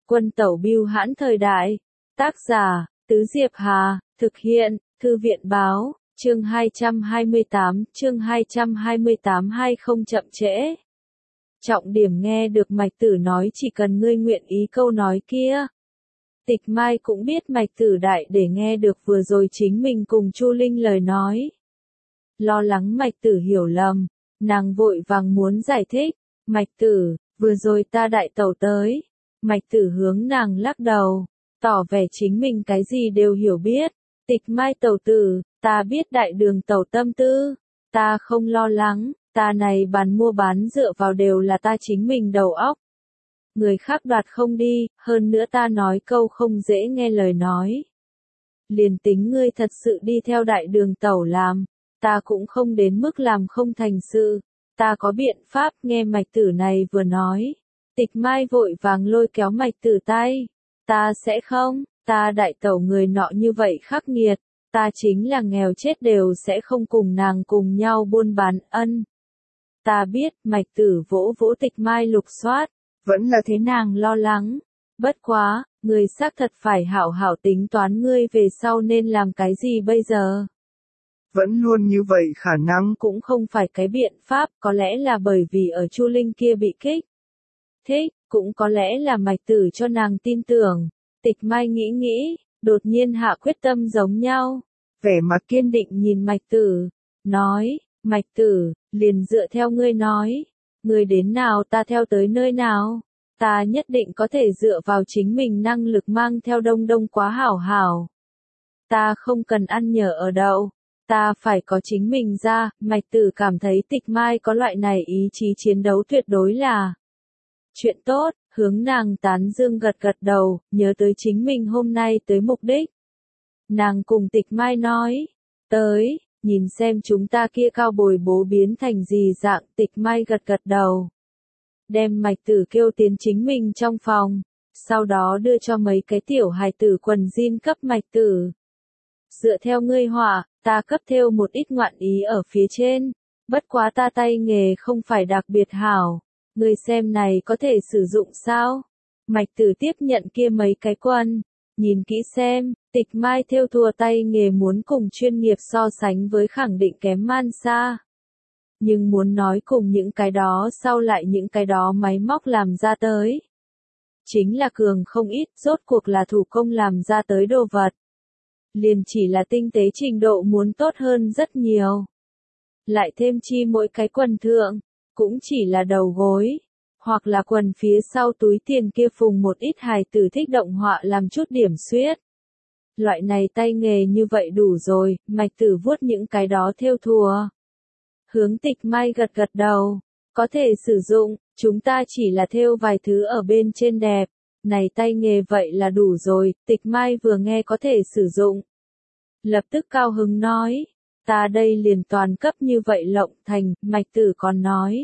Quân tẩu bưu hãn thời đại. Tác giả, Tứ Diệp Hà, thực hiện, Thư viện báo, chương 228 hay không chậm trễ. Trọng điểm nghe được Mạch Tử nói chỉ cần ngươi nguyện ý câu nói kia. Tịch Mai cũng biết Mạch Tử đại để nghe được vừa rồi chính mình cùng Chu Linh lời nói. Lo lắng Mạch Tử hiểu lầm, nàng vội vàng muốn giải thích, Mạch Tử, vừa rồi ta đại tẩu tới. Mạch Tử hướng nàng lắc đầu, tỏ vẻ chính mình cái gì đều hiểu biết. Tịch Mai tẩu tử, ta biết đại đường tẩu tâm tư, ta không lo lắng, ta này mua bán dựa vào đều là ta chính mình đầu óc. Người khác đoạt không đi, hơn nữa ta nói câu không dễ nghe lời nói. Liền tính ngươi thật sự đi theo đại đường tẩu làm, ta cũng không đến mức làm không thành sự, ta có biện pháp. Nghe Mạch Tử này vừa nói. Tịch Mai vội vàng lôi kéo Mạch Tử tay, ta sẽ không, ta đại tẩu người nọ như vậy khắc nghiệt, ta chính là nghèo chết đều sẽ không cùng nàng cùng nhau buôn bán ân. Ta biết. Mạch Tử vỗ vỗ Tịch Mai lục soát, vẫn là thế nàng lo lắng, bất quá, người xác thật phải hảo hảo tính toán ngươi về sau nên làm cái gì bây giờ. Vẫn luôn như vậy khả năng cũng không phải cái biện pháp, có lẽ là bởi vì ở Chu Linh kia bị kích thích, cũng có lẽ là Mạch Tử cho nàng tin tưởng. Tịch Mai nghĩ, đột nhiên hạ quyết tâm giống nhau, vẻ mặt kiên định nhìn Mạch Tử, nói, Mạch Tử, liền dựa theo ngươi nói, ngươi đến nào ta theo tới nơi nào, ta nhất định có thể dựa vào chính mình năng lực mang theo Đông Đông quá hảo hảo. Ta không cần ăn nhờ ở đậu, ta phải có chính mình ra. Mạch Tử cảm thấy Tịch Mai có loại này ý chí chiến đấu tuyệt đối là chuyện tốt, hướng nàng tán dương gật đầu, nhớ tới chính mình hôm nay tới mục đích. Nàng cùng Tịch Mai nói, tới, nhìn xem chúng ta kia cao bồi bố biến thành gì dạng. Tịch Mai gật đầu, đem Mạch Tử kêu tiến chính mình trong phòng, sau đó đưa cho mấy cái tiểu hài tử quần jean cấp Mạch Tử. Dựa theo ngươi họa, ta cấp thêu một ít ngoạn ý ở phía trên, bất quá ta tay nghề không phải đặc biệt hảo, ngươi xem này có thể sử dụng sao? Mạch Tử tiếp nhận kia mấy cái quần, nhìn kỹ xem. Tịch Mai thêu thùa tay nghề muốn cùng chuyên nghiệp so sánh với khẳng định kém man xa. Nhưng muốn nói cùng những cái đó sau lại những cái đó máy móc làm ra tới, chính là cường không ít, rốt cuộc là thủ công làm ra tới đồ vật. Liền chỉ là tinh tế trình độ muốn tốt hơn rất nhiều. Lại thêm chi mỗi cái quần thượng, cũng chỉ là đầu gối, hoặc là quần phía sau túi tiền kia phùng một ít hài tử thích động họa làm chút điểm xuyết. Loại này tay nghề như vậy đủ rồi. Mạch Tử vuốt những cái đó thêu thùa, hướng Tịch Mai gật đầu, có thể sử dụng, chúng ta chỉ là thêu vài thứ ở bên trên đẹp, này tay nghề vậy là đủ rồi. Tịch Mai vừa nghe có thể sử dụng, lập tức cao hứng nói, ta đây liền toàn cấp như vậy lộng thành. Mạch Tử còn nói,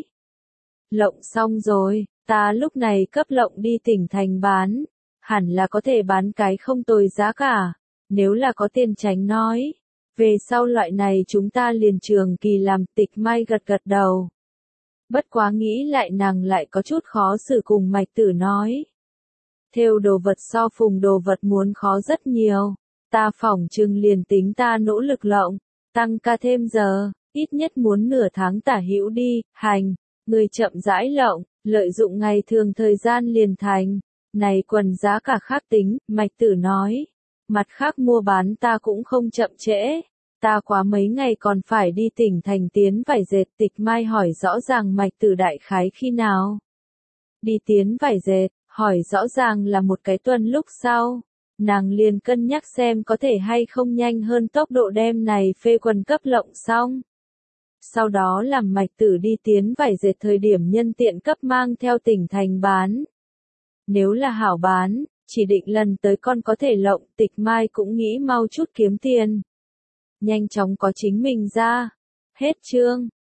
lộng xong rồi, ta lúc này cấp lộng đi tỉnh thành bán, hẳn là có thể bán cái không tồi giá cả, nếu là có tiền tránh nói. Về sau loại này chúng ta liền trường kỳ làm. Tịch Mai gật đầu. Bất quá nghĩ lại nàng lại có chút khó xử cùng Mạch Tử nói. Thêu đồ vật so phùng đồ vật muốn khó rất nhiều. Ta phỏng chừng liền tính ta nỗ lực lộng, tăng ca thêm giờ, ít nhất muốn nửa tháng tả hữu đi. Hành, người chậm rãi lộng, lợi dụng ngày thường thời gian liền thành. Này quần giá cả khác tính. Mạch Tử nói. Mặt khác mua bán ta cũng không chậm trễ. Ta quá mấy ngày còn phải đi tỉnh thành tiến vải dệt. Tịch Mai hỏi rõ ràng Mạch Tử đại khái khi nào đi tiến vải dệt, hỏi rõ ràng là một cái tuần lúc sau. Nàng liền cân nhắc xem có thể hay không nhanh hơn tốc độ đem này phê quần cấp lộng xong. Sau đó làm Mạch Tử đi tiến vải dệt thời điểm nhân tiện cấp mang theo tỉnh thành bán. Nếu là hảo bán, chỉ định lần tới con có thể lộng. Tịch Mai cũng nghĩ mau chút kiếm tiền, nhanh chóng có chính mình ra. Hết chương.